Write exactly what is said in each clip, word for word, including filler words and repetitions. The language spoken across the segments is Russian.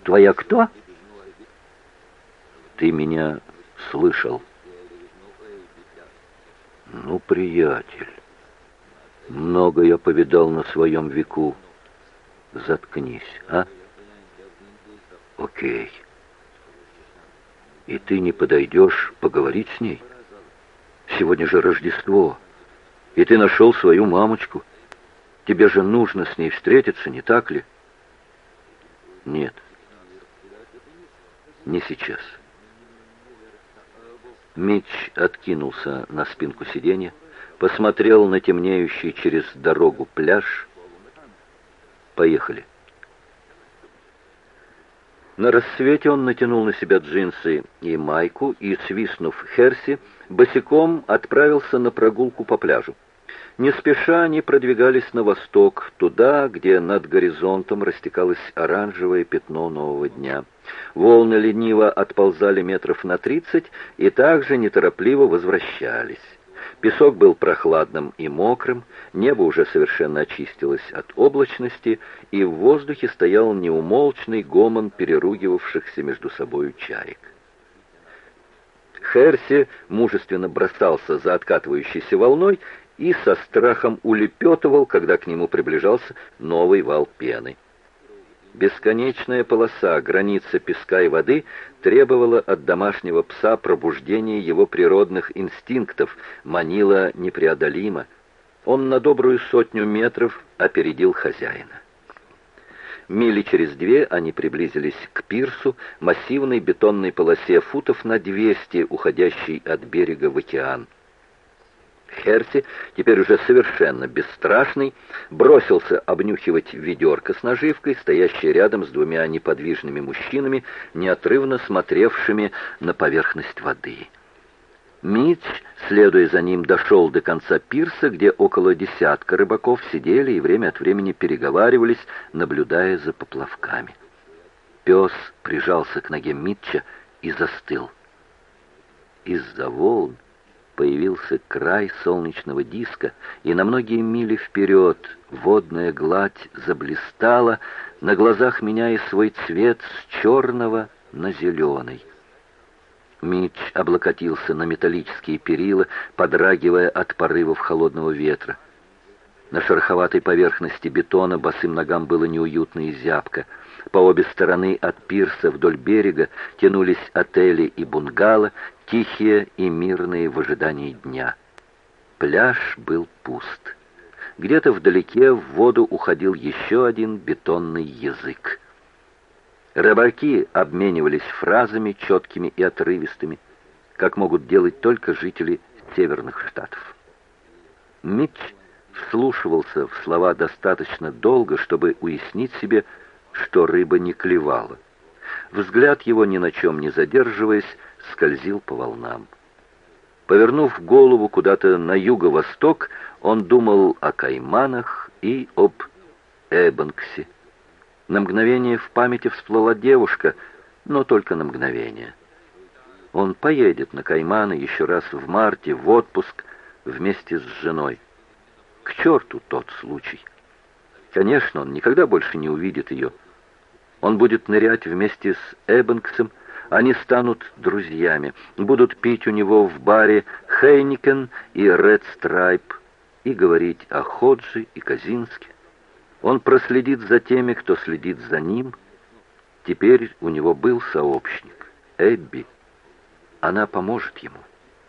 Твоя кто? Ты меня слышал. Ну, приятель, много я повидал на своем веку. Заткнись, а? Окей. И ты не подойдешь поговорить с ней? Сегодня же Рождество, и ты нашел свою мамочку. Тебе же нужно с ней встретиться, не так ли? Нет, не сейчас. Митч откинулся на спинку сиденья, посмотрел на темнеющий через дорогу пляж. Поехали. На рассвете он натянул на себя джинсы и майку и, свистнув Херси, босиком отправился на прогулку по пляжу. Не спеша они продвигались на восток, туда, где над горизонтом растекалось оранжевое пятно нового дня. Волны лениво отползали метров на тридцать и также неторопливо возвращались. Песок был прохладным и мокрым, небо уже совершенно очистилось от облачности, и в воздухе стоял неумолчный гомон переругивавшихся между собою чаек. Херси мужественно бросался за откатывающейся волной и со страхом улепетывал, когда к нему приближался новый вал пены. Бесконечная полоса, граница песка и воды требовала от домашнего пса пробуждения его природных инстинктов, манила непреодолимо. Он на добрую сотню метров опередил хозяина. Мили через две они приблизились к пирсу, массивной бетонной полосе футов на двести, уходящей от берега в океан. Херси, теперь уже совершенно бесстрашный, бросился обнюхивать ведерко с наживкой, стоящее рядом с двумя неподвижными мужчинами, неотрывно смотревшими на поверхность воды. Митч, следуя за ним, дошел до конца пирса, где около десятка рыбаков сидели и время от времени переговаривались, наблюдая за поплавками. Пес прижался к ноге Митча и застыл. Из-за волн появился край солнечного диска, и на многие мили вперед водная гладь заблистала, на глазах меняя свой цвет с черного на зеленый. Митч облокотился на металлические перила, подрагивая от порывов холодного ветра. На шероховатой поверхности бетона босым ногам было неуютно и зябко. По обе стороны от пирса вдоль берега тянулись отели и бунгало, тихие и мирные в ожидании дня. Пляж был пуст. Где-то вдалеке в воду уходил еще один бетонный язык. Рыбаки обменивались фразами, четкими и отрывистыми, как могут делать только жители северных штатов. Митч вслушивался в слова достаточно долго, чтобы уяснить себе, что рыба не клевала. Взгляд его, ни на чем не задерживаясь, скользил по волнам. Повернув голову куда-то на юго-восток, он думал о Кайманах и об Эббанксе. На мгновение в памяти всплыла девушка, но только на мгновение. Он поедет на Кайманы еще раз в марте в отпуск вместе с женой. К черту тот случай! Конечно, он никогда больше не увидит ее. Он будет нырять вместе с Эббанксом, они станут друзьями, будут пить у него в баре Хейникен и Ред Страйп и говорить о Ходжи и Казинске. Он проследит за теми, кто следит за ним. Теперь у него был сообщник, Эбби. Она поможет ему.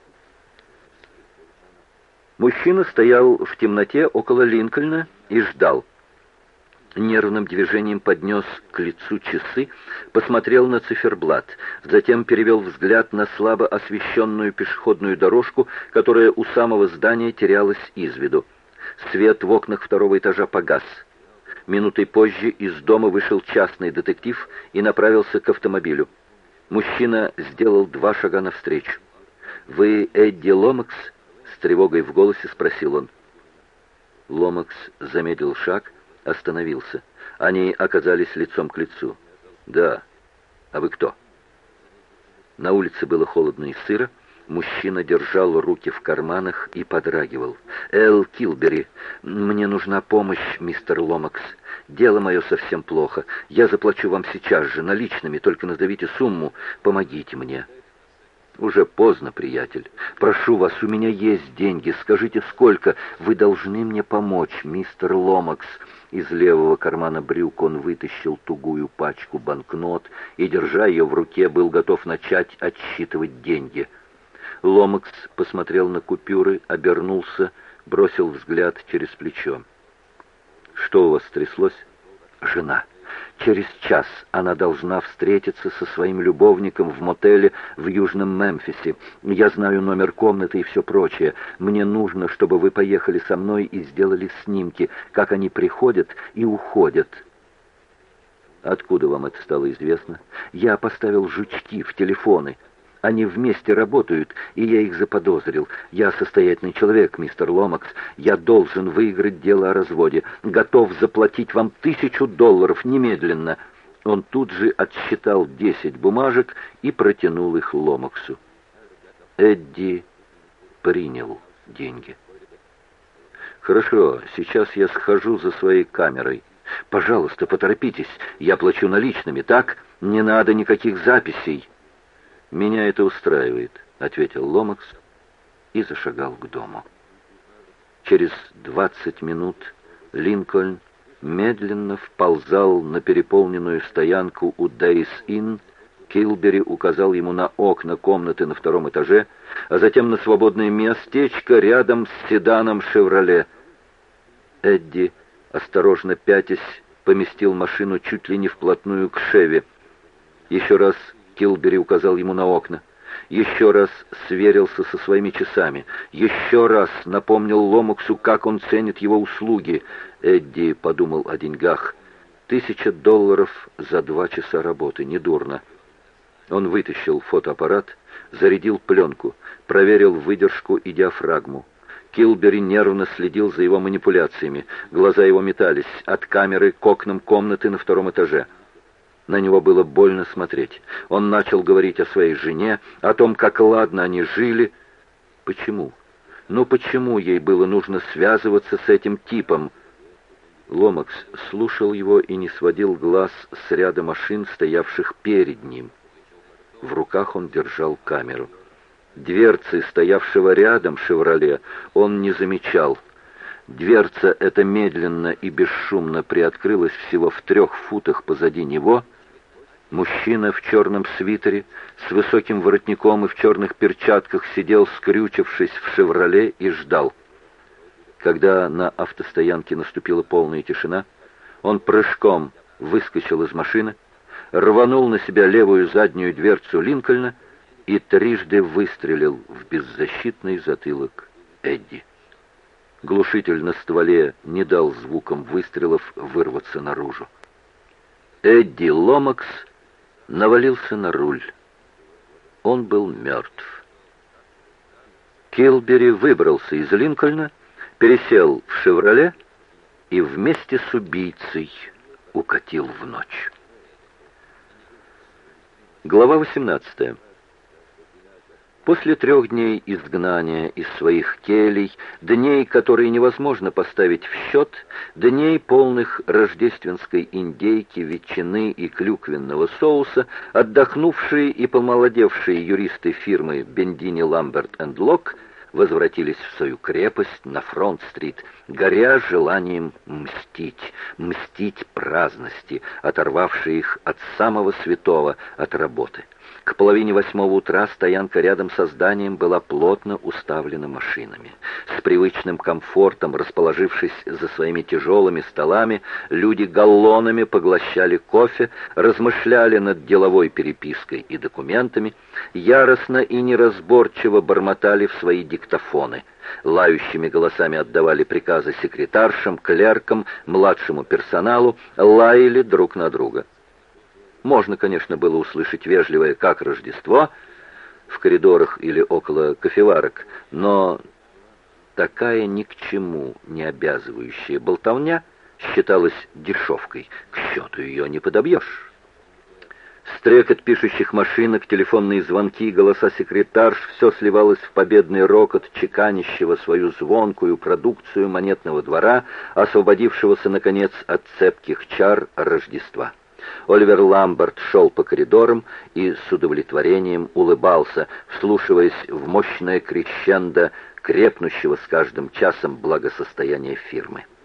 Мужчина стоял в темноте около Линкольна и ждал. Нервным движением поднес к лицу часы, посмотрел на циферблат, затем перевел взгляд на слабо освещенную пешеходную дорожку, которая у самого здания терялась из виду. Свет в окнах второго этажа погас. Минутой позже из дома вышел частный детектив и направился к автомобилю. Мужчина сделал два шага навстречу. «Вы Эдди Ломакс?» — с тревогой в голосе спросил он. Ломакс замедлил шаг, остановился. Они оказались лицом к лицу. «Да. А вы кто?» На улице было холодно и сыро. Мужчина держал руки в карманах и подрагивал. «Эл Килбери, мне нужна помощь, мистер Ломакс. Дело мое совсем плохо. Я заплачу вам сейчас же, наличными, только назовите сумму. Помогите мне». «Уже поздно, приятель. Прошу вас, у меня есть деньги. Скажите, сколько? Вы должны мне помочь, мистер Ломакс». Из левого кармана брюк он вытащил тугую пачку банкнот и, держа ее в руке, был готов начать отсчитывать деньги. Ломакс посмотрел на купюры, обернулся, бросил взгляд через плечо. «Что у вас стряслось?» «Жена. Через час она должна встретиться со своим любовником в мотеле в Южном Мемфисе. Я знаю номер комнаты и все прочее. Мне нужно, чтобы вы поехали со мной и сделали снимки, как они приходят и уходят». «Откуда вам это стало известно?» «Я поставил жучки в телефоны. Они вместе работают, и я их заподозрил. Я состоятельный человек, мистер Ломакс. Я должен выиграть дело о разводе. Готов заплатить вам тысячу долларов немедленно». Он тут же отсчитал десять бумажек и протянул их Ломаксу. Эдди принял деньги. «Хорошо, сейчас я схожу за своей камерой. Пожалуйста, поторопитесь. Я плачу наличными, так? Не надо никаких записей». «Меня это устраивает», — ответил Ломакс и зашагал к дому. Через двадцать минут Линкольн медленно вползал на переполненную стоянку у Дейс-Инн. Килбери указал ему на окна комнаты на втором этаже, а затем на свободное местечко рядом с седаном «Шевроле». Эдди, осторожно пятясь, поместил машину чуть ли не вплотную к «Шеве». Еще раз Килбери указал ему на окна. Еще раз сверился со своими часами. Еще раз напомнил Ломаксу, как он ценит его услуги. Эдди подумал о деньгах. Тысяча долларов за два часа работы. Недурно. Он вытащил фотоаппарат, зарядил пленку, проверил выдержку и диафрагму. Килбери нервно следил за его манипуляциями. Глаза его метались от камеры к окнам комнаты на втором этаже. На него было больно смотреть. Он начал говорить о своей жене, о том, как ладно они жили. Почему? Ну почему ей было нужно связываться с этим типом? Ломакс слушал его и не сводил глаз с ряда машин, стоявших перед ним. В руках он держал камеру. Дверцы, стоявшего рядом «Шевроле», он не замечал. Дверца эта медленно и бесшумно приоткрылась всего в трех футах позади него. Мужчина в черном свитере, с высоким воротником и в черных перчатках сидел, скрючившись в «Шевроле», и ждал. Когда на автостоянке наступила полная тишина, он прыжком выскочил из машины, рванул на себя левую заднюю дверцу Линкольна и трижды выстрелил в беззащитный затылок Эдди. Глушитель на стволе не дал звукам выстрелов вырваться наружу. Эдди Ломакс навалился на руль. Он был мертв. Килбери выбрался из Линкольна, пересел в «Шевроле» и вместе с убийцей укатил в ночь. Глава восемнадцатая. После трех дней изгнания из своих келей, дней, которые невозможно поставить в счет, дней, полных рождественской индейки, ветчины и клюквенного соуса, отдохнувшие и помолодевшие юристы фирмы Бендини Ламберт энд Лок возвратились в свою крепость на Фронт-стрит, горя желанием мстить, мстить праздности, оторвавшей их от самого святого, от работы. К половине восьмого утра стоянка рядом со зданием была плотно уставлена машинами. С привычным комфортом, расположившись за своими тяжелыми столами, люди галлонами поглощали кофе, размышляли над деловой перепиской и документами, яростно и неразборчиво бормотали в свои диктофоны. Лающими голосами отдавали приказы секретаршам, клеркам, младшему персоналу, лаяли друг на друга. Можно, конечно, было услышать вежливое «как Рождество» в коридорах или около кофеварок, но такая ни к чему не обязывающая болтовня считалась дешевкой, к счету ее не подобьешь. Стрекот пишущих машинок, телефонные звонки, голоса секретарш — все сливалось в победный рокот чеканящего свою звонкую продукцию монетного двора, освободившегося, наконец, от цепких чар Рождества. Оливер Ламберт шел по коридорам и с удовлетворением улыбался, вслушиваясь в мощное крещендо крепнущего с каждым часом благосостояния фирмы.